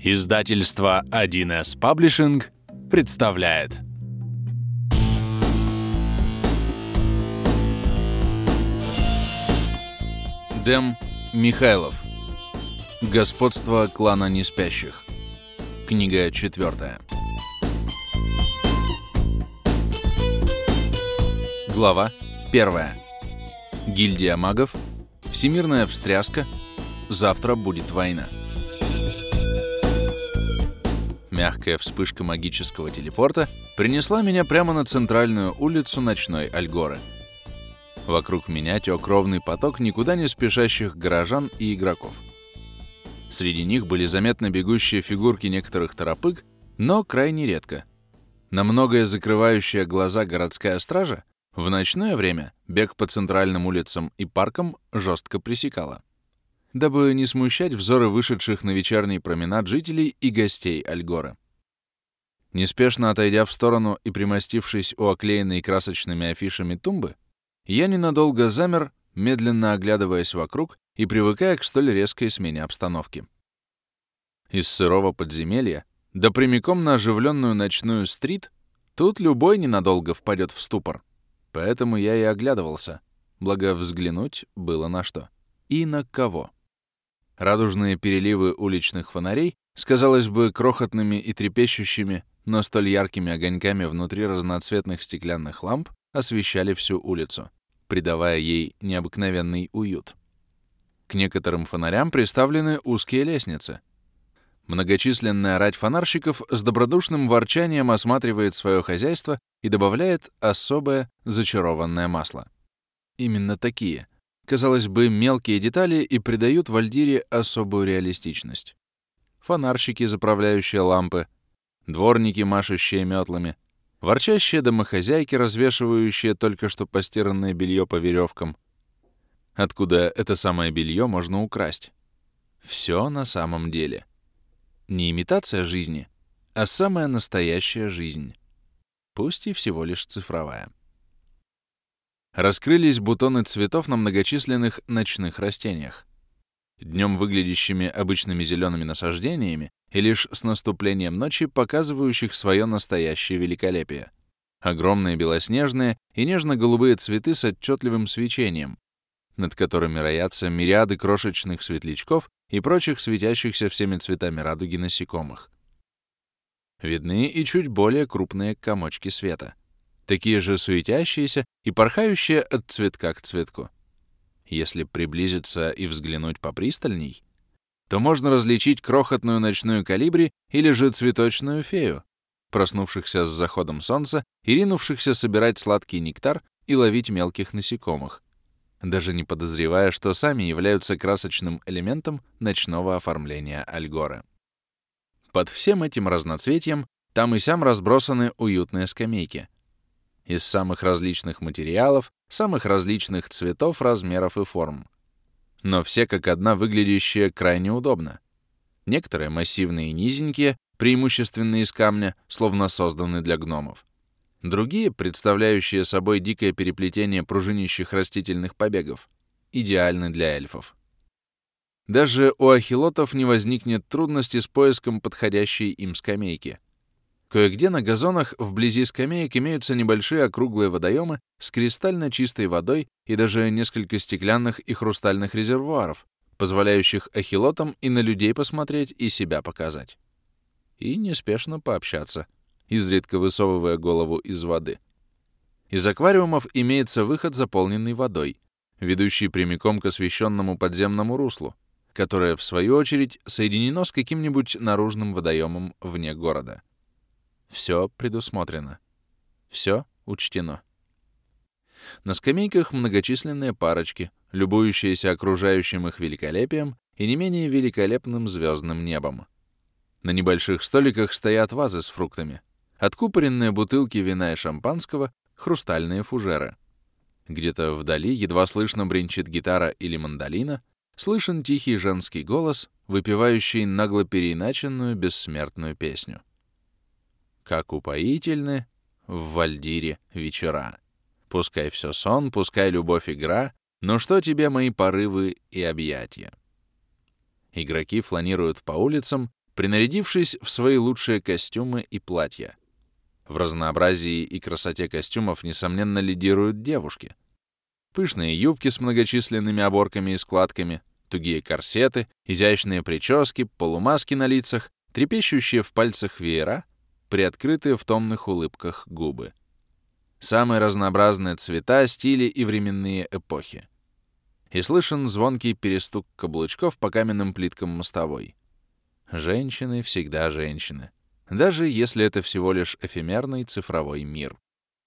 Издательство 1С Паблишинг представляет. Дэм Михайлов. Господство клана неспящих. Книга 4. Глава 1. Гильдия магов. Всемирная встряска. Завтра будет война. Мягкая вспышка магического телепорта принесла меня прямо на центральную улицу ночной Альгоры. Вокруг меня тек ровный поток никуда не спешащих горожан и игроков. Среди них были заметно бегущие фигурки некоторых торопыг, но крайне редко. На многое закрывающая глаза городская стража в ночное время бег по центральным улицам и паркам жестко пресекала, дабы не смущать взоры вышедших на вечерний променад жителей и гостей Альгоры. Неспешно отойдя в сторону и примостившись у оклеенной красочными афишами тумбы, я ненадолго замер, медленно оглядываясь вокруг и привыкая к столь резкой смене обстановки. Из сырого подземелья, да прямиком на оживленную ночную стрит, тут любой ненадолго впадет в ступор. Поэтому я и оглядывался, благо взглянуть было на что. И на кого. Радужные переливы уличных фонарей с, казалось бы, крохотными и трепещущими, но столь яркими огоньками внутри разноцветных стеклянных ламп освещали всю улицу, придавая ей необыкновенный уют. К некоторым фонарям приставлены узкие лестницы. Многочисленная рать фонарщиков с добродушным ворчанием осматривает свое хозяйство и добавляет особое зачарованное масло. Именно такие, казалось бы, мелкие детали и придают Вальдире особую реалистичность. Фонарщики, заправляющие лампы, дворники, машущие метлами, ворчащие домохозяйки, развешивающие только что постиранное белье по веревкам. Откуда это самое белье можно украсть? Все на самом деле. Не имитация жизни, а самая настоящая жизнь. Пусть и всего лишь цифровая. Раскрылись бутоны цветов на многочисленных ночных растениях. Днем выглядящими обычными зелеными насаждениями и лишь с наступлением ночи показывающих свое настоящее великолепие. Огромные белоснежные и нежно-голубые цветы с отчетливым свечением, над которыми роятся мириады крошечных светлячков и прочих светящихся всеми цветами радуги насекомых. Видны и чуть более крупные комочки света, такие же суетящиеся и порхающие от цветка к цветку. Если приблизиться и взглянуть попристальней, то можно различить крохотную ночную колибри или же цветочную фею, проснувшихся с заходом солнца и ринувшихся собирать сладкий нектар и ловить мелких насекомых, даже не подозревая, что сами являются красочным элементом ночного оформления Альгоры. Под всем этим разноцветием там и сям разбросаны уютные скамейки. Из самых различных материалов, самых различных цветов, размеров и форм. Но все как одна выглядящие крайне удобно. Некоторые массивные и низенькие, преимущественно из камня, словно созданы для гномов. Другие, представляющие собой дикое переплетение пружинищих растительных побегов, идеальны для эльфов. Даже у ахилотов не возникнет трудности с поиском подходящей им скамейки. Кое-где на газонах вблизи скамеек имеются небольшие округлые водоемы с кристально чистой водой и даже несколько стеклянных и хрустальных резервуаров, позволяющих ахилотам и на людей посмотреть, и себя показать. И неспешно пообщаться, изредка высовывая голову из воды. Из аквариумов имеется выход, заполненный водой, ведущий прямиком к освещенному подземному руслу, которое, в свою очередь, соединено с каким-нибудь наружным водоемом вне города. Все предусмотрено. Все учтено. На скамейках многочисленные парочки, любующиеся окружающим их великолепием и не менее великолепным звездным небом. На небольших столиках стоят вазы с фруктами, откупоренные бутылки вина и шампанского, хрустальные фужеры. Где-то вдали едва слышно бренчит гитара или мандолина, слышен тихий женский голос, выпевающий нагло переиначенную бессмертную песню. Как упоительны в Вальдире вечера. Пускай все сон, пускай любовь игра, но что тебе мои порывы и объятия? Игроки фланируют по улицам, принарядившись в свои лучшие костюмы и платья. В разнообразии и красоте костюмов, несомненно, лидируют девушки. Пышные юбки с многочисленными оборками и складками, тугие корсеты, изящные прически, полумаски на лицах, трепещущие в пальцах веера, приоткрытые в томных улыбках губы. Самые разнообразные цвета, стили и временные эпохи. И слышен звонкий перестук каблучков по каменным плиткам мостовой. Женщины всегда женщины, даже если это всего лишь эфемерный цифровой мир.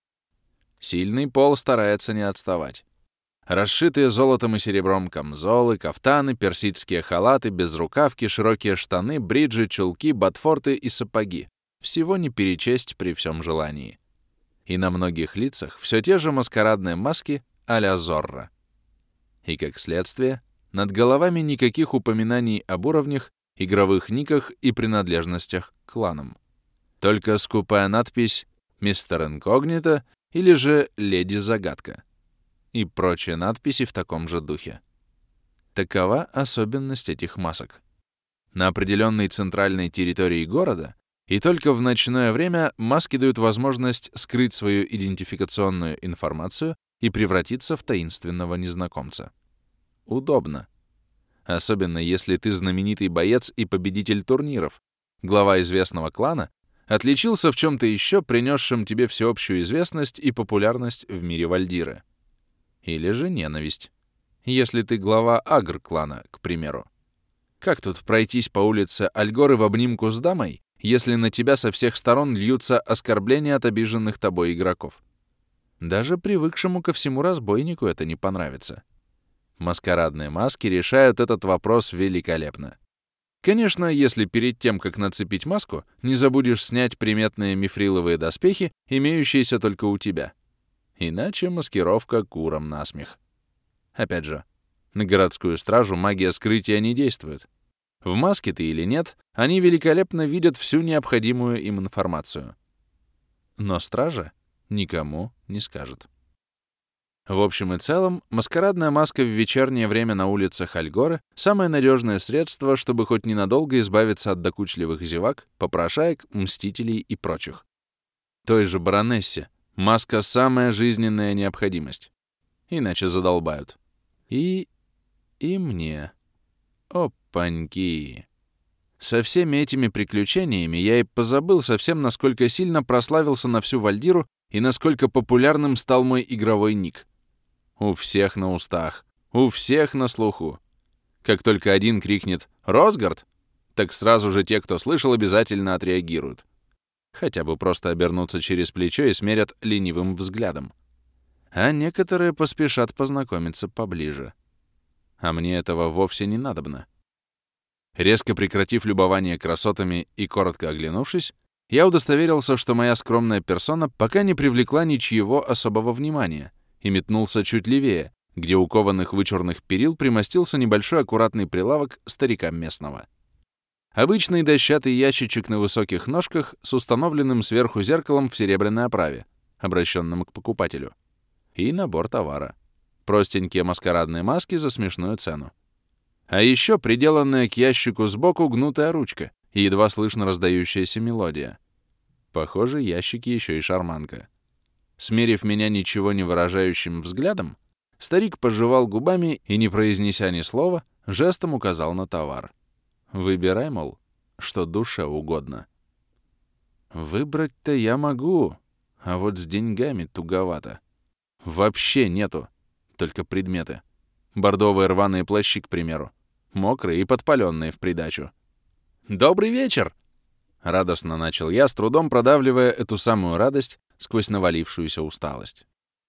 Сильный пол старается не отставать. Расшитые золотом и серебром камзолы, кафтаны, персидские халаты, безрукавки, широкие штаны, бриджи, чулки, ботфорты и сапоги. Всего не перечесть при всем желании. И на многих лицах все те же маскарадные маски а-ля Зорро. И, как следствие, над головами никаких упоминаний об уровнях, игровых никах и принадлежностях к кланам. Только скупая надпись «Мистер Инкогнито» или же «Леди Загадка» и прочие надписи в таком же духе. Такова особенность этих масок. На определенной центральной территории города и только в ночное время маски дают возможность скрыть свою идентификационную информацию и превратиться в таинственного незнакомца. Удобно. Особенно если ты знаменитый боец и победитель турниров, глава известного клана, отличился в чем-то еще, принесшем тебе всеобщую известность и популярность в мире Вальдиры. Или же ненависть, если ты глава агр-клана, к примеру. Как тут пройтись по улице Альгоры в обнимку с дамой, если на тебя со всех сторон льются оскорбления от обиженных тобой игроков? Даже привыкшему ко всему разбойнику это не понравится. Маскарадные маски решают этот вопрос великолепно. Конечно, если перед тем, как нацепить маску, не забудешь снять приметные мифриловые доспехи, имеющиеся только у тебя. Иначе маскировка курам насмех. Опять же, на городскую стражу магия скрытия не действует. В маске ты или нет, они великолепно видят всю необходимую им информацию. Но стража никому не скажет. В общем и целом, маскарадная маска в вечернее время на улицах Альгоры — самое надежное средство, чтобы хоть ненадолго избавиться от докучливых зевак, попрошаек, мстителей и прочих. Той же баронессе маска — самая жизненная необходимость. Иначе задолбают. И мне. Опаньки. Со всеми этими приключениями я и позабыл совсем, насколько сильно прославился на всю Вальдиру и насколько популярным стал мой игровой ник. У всех на устах, у всех на слуху. Как только один крикнет «Росгард!», так сразу же те, кто слышал, обязательно отреагируют. Хотя бы просто обернуться через плечо и смерят ленивым взглядом. А некоторые поспешат познакомиться поближе. А мне этого вовсе не надобно. Резко прекратив любование красотами и коротко оглянувшись, я удостоверился, что моя скромная персона пока не привлекла ничьего особого внимания, и метнулся чуть левее, где у кованых вычурных перил примостился небольшой аккуратный прилавок старика местного. Обычный дощатый ящичек на высоких ножках с установленным сверху зеркалом в серебряной оправе, обращенным к покупателю. И набор товара. Простенькие маскарадные маски за смешную цену. А еще приделанная к ящику сбоку гнутая ручка и едва слышно раздающаяся мелодия. Похоже, ящики еще и шарманка. Смерив меня ничего не выражающим взглядом, старик пожевал губами и, не произнеся ни слова, жестом указал на товар. Выбирай, мол, что душе угодно. Выбрать-то я могу, а вот с деньгами туговато. Вообще нету, только предметы. Бордовые рваные плащи, к примеру. Мокрые и подпаленные в придачу. «Добрый вечер!» — радостно начал я, с трудом продавливая эту самую радость сквозь навалившуюся усталость.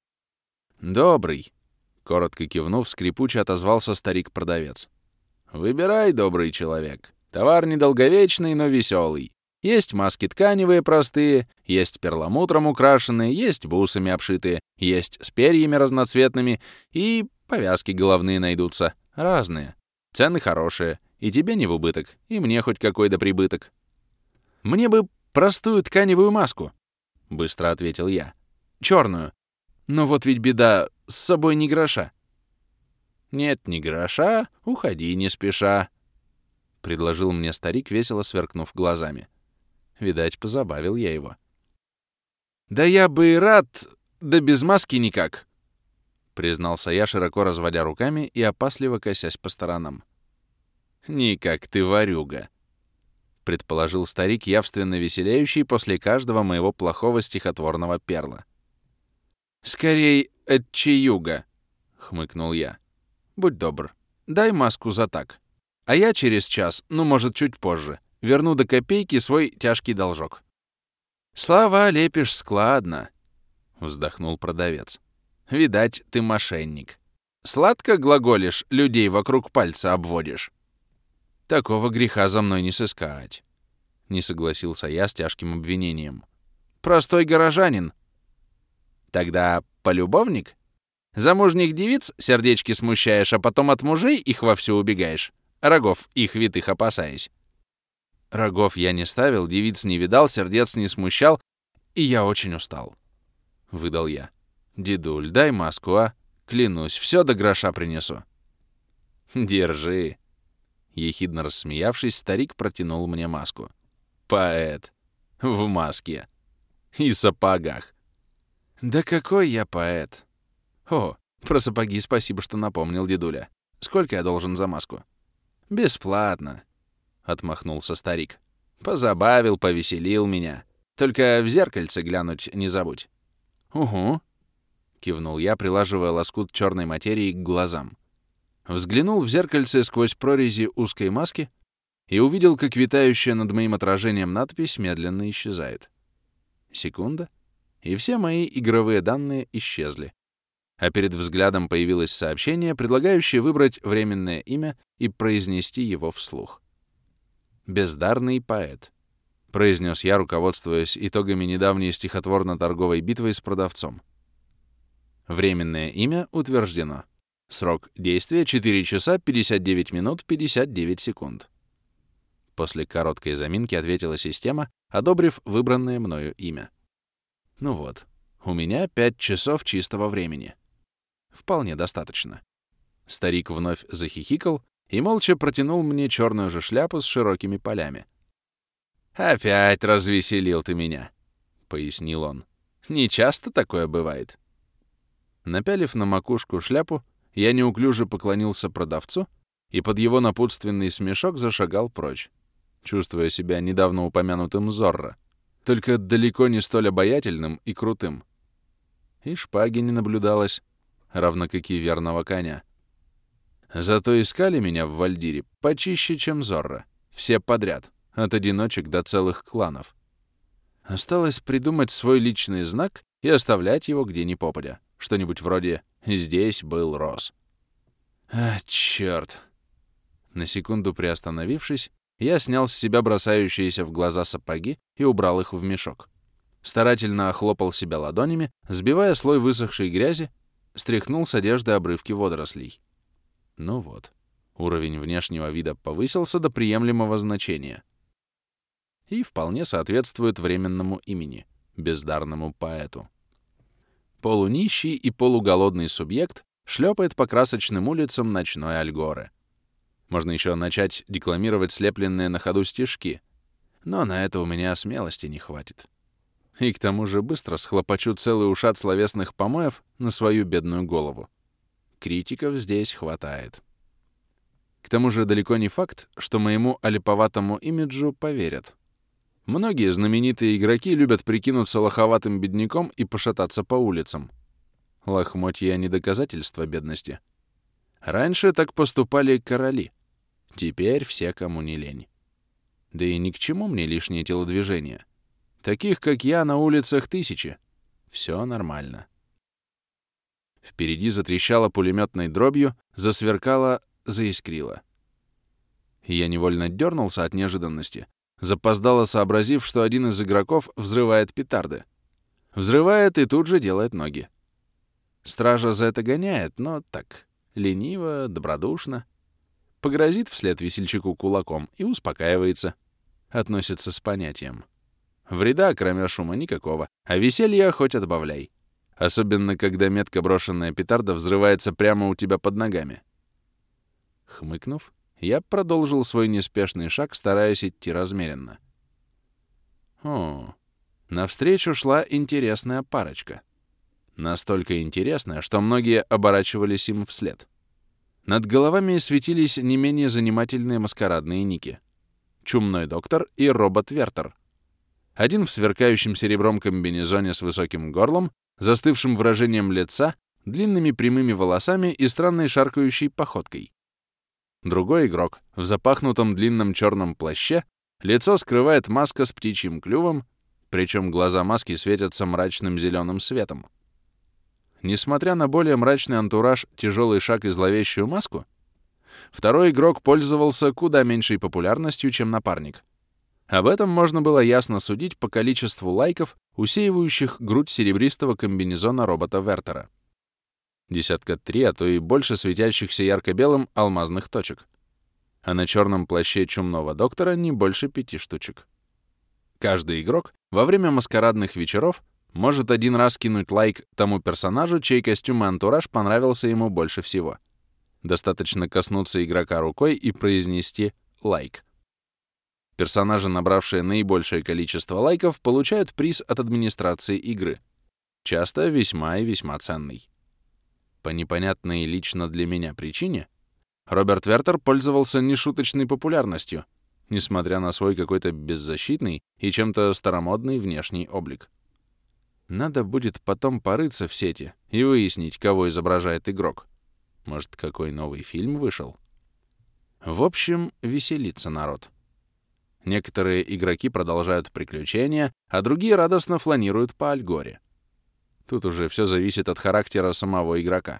«Добрый!» — коротко кивнув, скрипуче отозвался старик-продавец. «Выбирай, добрый человек. Товар недолговечный, но веселый. Есть маски тканевые простые, есть перламутром украшенные, есть бусами обшитые, есть с перьями разноцветными, и повязки головные найдутся, разные. Цены хорошие, и тебе не в убыток, и мне хоть какой да прибыток». «Мне бы простую тканевую маску», — быстро ответил я. «Черную. Но вот ведь беда, с собой ни гроша». «Нет ни гроша, уходи не спеша». предложил мне старик, весело сверкнув глазами. Видать, позабавил я его. «Да я бы и рад, да без маски никак», — признался я, широко разводя руками и опасливо косясь по сторонам. «Никак ты ворюга», — предположил старик, явственно веселеющий после каждого моего плохого стихотворного перла. «Скорей от чаюга», — хмыкнул я. «Будь добр, дай маску за так. А я через час, ну, может, чуть позже, верну до копейки свой тяжкий должок». «Слова лепишь складно», — вздохнул продавец. «Видать, ты мошенник. Сладко глаголишь, людей вокруг пальца обводишь». «Такого греха за мной не сыскать», — не согласился я с тяжким обвинением. «Простой горожанин». «Тогда полюбовник? Замужних девиц сердечки смущаешь, а потом от мужей их вовсю убегаешь, рогов их витых опасаясь». Рогов я не ставил, девиц не видал, сердец не смущал, и я очень устал. Выдал я. «Дедуль, дай маску, а? Клянусь, все до гроша принесу». «Держи». Ехидно рассмеявшись, старик протянул мне маску. «Поэт. В маске. И сапогах». «Да какой я поэт!» «О, про сапоги спасибо, что напомнил, дедуля. Сколько я должен за маску?» «Бесплатно», — отмахнулся старик. «Позабавил, повеселил меня. Только в зеркальце глянуть не забудь». «Угу», — кивнул я, прилаживая лоскут черной материи к глазам. Взглянул в зеркальце сквозь прорези узкой маски и увидел, как витающая над моим отражением надпись медленно исчезает. Секунда, и все мои игровые данные исчезли. А перед взглядом появилось сообщение, предлагающее выбрать временное имя и произнести его вслух. «Бездарный поэт», — произнес я, руководствуясь итогами недавней стихотворно-торговой битвы с продавцом. Временное имя утверждено. Срок действия — 4 часа 59 минут 59 секунд. После короткой заминки ответила система, одобрив выбранное мною имя. Ну вот, у меня 5 часов чистого времени. Вполне достаточно. Старик вновь захихикал и молча протянул мне черную же шляпу с широкими полями. «Опять развеселил ты меня», — пояснил он. «Не часто такое бывает». Напялив на макушку шляпу, я неуклюже поклонился продавцу и под его напутственный смешок зашагал прочь, чувствуя себя недавно упомянутым Зорро, только далеко не столь обаятельным и крутым. И шпаги не наблюдалось, равно как и верного коня. Зато искали меня в Вальдире почище, чем Зорро, все подряд, от одиночек до целых кланов. Осталось придумать свой личный знак и оставлять его где ни попадя. Что-нибудь вроде «здесь был Рос». А, чёрт! На секунду приостановившись, я снял с себя бросающиеся в глаза сапоги и убрал их в мешок. Старательно охлопал себя ладонями, сбивая слой высохшей грязи, стряхнул с одежды обрывки водорослей. Ну вот, уровень внешнего вида повысился до приемлемого значения и вполне соответствует временному имени — бездарному поэту. Полунищий и полуголодный субъект шлепает по красочным улицам ночной Альгоры. Можно еще начать декламировать слепленные на ходу стишки, но на это у меня смелости не хватит. И к тому же быстро схлопочу целый ушат словесных помоев на свою бедную голову. Критиков здесь хватает. К тому же далеко не факт, что моему олиповатому имиджу поверят. Многие знаменитые игроки любят прикинуться лоховатым бедняком и пошататься по улицам. Лохмотья — не доказательство бедности. Раньше так поступали короли. Теперь все, кому не лень. Да и ни к чему мне лишние телодвижения. Таких, как я, на улицах тысячи. Все нормально. Впереди затрещало пулеметной дробью, засверкало, заискрило. Я невольно дернулся от неожиданности, запоздало сообразив, что один из игроков взрывает петарды. Взрывает и тут же делает ноги. Стража за это гоняет, но так, лениво, добродушно. Погрозит вслед весельчаку кулаком и успокаивается. Относится с понятием. Вреда, кроме шума, никакого, а веселья хоть отбавляй. Особенно, когда метко брошенная петарда взрывается прямо у тебя под ногами. Хмыкнув, Я продолжил свой неспешный шаг, стараясь идти размеренно. Навстречу шла интересная парочка. Настолько интересная, что многие оборачивались им вслед. Над головами светились не менее занимательные маскарадные ники. Чумной доктор и робот Вертер. Один в сверкающем серебром комбинезоне с высоким горлом, застывшим выражением лица, длинными прямыми волосами и странной шаркающей походкой. Другой игрок в запахнутом длинном черном плаще, лицо скрывает маска с птичьим клювом, причем глаза маски светятся мрачным зеленым светом. Несмотря на более мрачный антураж, тяжелый шаг и зловещую маску, второй игрок пользовался куда меньшей популярностью, чем напарник. Об этом можно было ясно судить по количеству лайков, усеивающих грудь серебристого комбинезона робота Вертера. 3 десятка, а то и больше светящихся ярко-белым алмазных точек. А на черном плаще чумного доктора не больше 5 штучек. Каждый игрок во время маскарадных вечеров может один раз кинуть лайк тому персонажу, чей костюм и антураж понравился ему больше всего. Достаточно коснуться игрока рукой и произнести «лайк». Персонажи, набравшие наибольшее количество лайков, получают приз от администрации игры. Часто весьма и весьма ценный. По непонятной лично для меня причине Роберт Вертер пользовался нешуточной популярностью, несмотря на свой какой-то беззащитный и чем-то старомодный внешний облик. Надо будет потом порыться в сети и выяснить, кого изображает игрок. Может, какой новый фильм вышел? В общем, веселится народ. Некоторые игроки продолжают приключения, а другие радостно фланируют по Альгоре. Тут уже все зависит от характера самого игрока.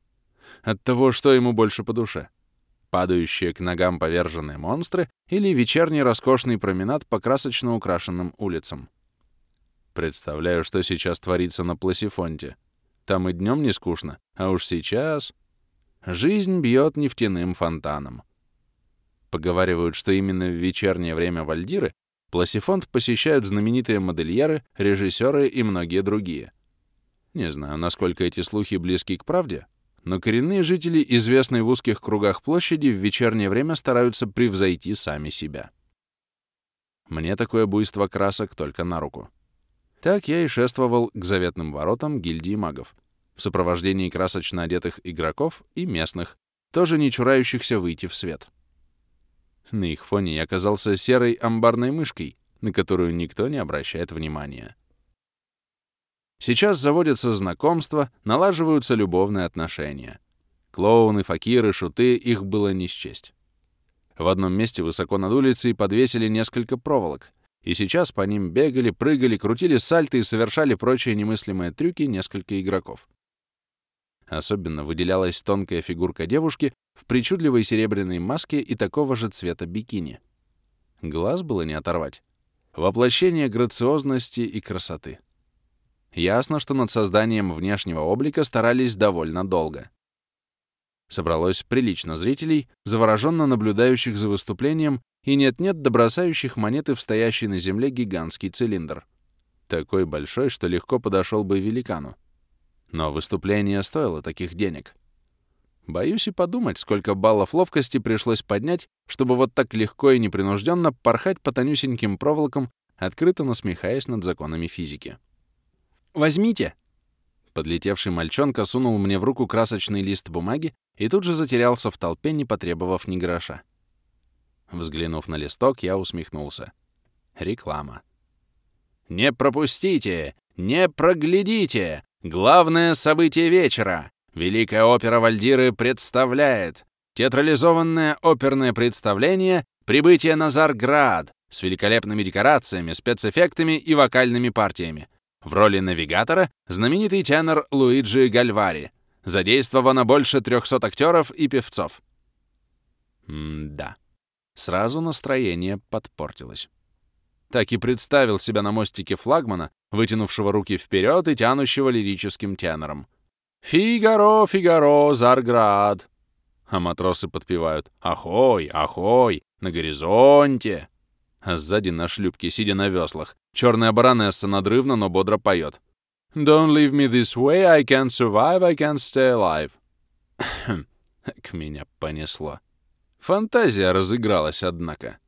От того, что ему больше по душе. Падающие к ногам поверженные монстры или вечерний роскошный променад по красочно украшенным улицам. Представляю, что сейчас творится на Пласифонте. Там и днем не скучно, а уж сейчас... Жизнь бьет нефтяным фонтаном. Поговаривают, что именно в вечернее время Вальдиры Пласифонт посещают знаменитые модельеры, режиссеры и многие другие. Не знаю, насколько эти слухи близки к правде, но коренные жители, известные в узких кругах площади, в вечернее время стараются превзойти сами себя. Мне такое буйство красок только на руку. Так я и шествовал к заветным воротам гильдии магов, в сопровождении красочно одетых игроков и местных, тоже не чурающихся выйти в свет. На их фоне я оказался серой амбарной мышкой, на которую никто не обращает внимания. Сейчас заводятся знакомства, налаживаются любовные отношения. Клоуны, факиры, шуты, их было не счесть. В одном месте высоко над улицей подвесили несколько проволок, и сейчас по ним бегали, прыгали, крутили сальто и совершали прочие немыслимые трюки несколько игроков. Особенно выделялась тонкая фигурка девушки в причудливой серебряной маске и такого же цвета бикини. Глаз было не оторвать. Воплощение грациозности и красоты. Ясно, что над созданием внешнего облика старались довольно долго. Собралось прилично зрителей, завороженно наблюдающих за выступлением и нет-нет добросающих монеты в стоящий на земле гигантский цилиндр. Такой большой, что легко подошел бы великану. Но выступление стоило таких денег. Боюсь и подумать, сколько баллов ловкости пришлось поднять, чтобы вот так легко и непринужденно порхать по тонюсеньким проволокам, открыто насмехаясь над законами физики. «Возьмите!» Подлетевший мальчонка сунул мне в руку красочный лист бумаги и тут же затерялся в толпе, не потребовав ни гроша. Взглянув на листок, я усмехнулся. Реклама. «Не пропустите! Не проглядите! Главное событие вечера! Великая опера Вальдиры представляет театрализованное оперное представление «Прибытие на Зарград» с великолепными декорациями, спецэффектами и вокальными партиями. В роли навигатора знаменитый тенор Луиджи Гальвари. Задействовано больше 300 актеров и певцов. Да. Сразу настроение подпортилось. Так и представил себя на мостике флагмана, вытянувшего руки вперед и тянущего лирическим тенором. «Фигаро, Фигаро, Зарград!» А матросы подпевают «Ахой, ахой, на горизонте!» А сзади на шлюпке, сидя на веслах, черная баронесса надрывно, но бодро поет. «Don't leave me this way, I can't survive, I can't stay alive». К меня понесло. Фантазия разыгралась, однако.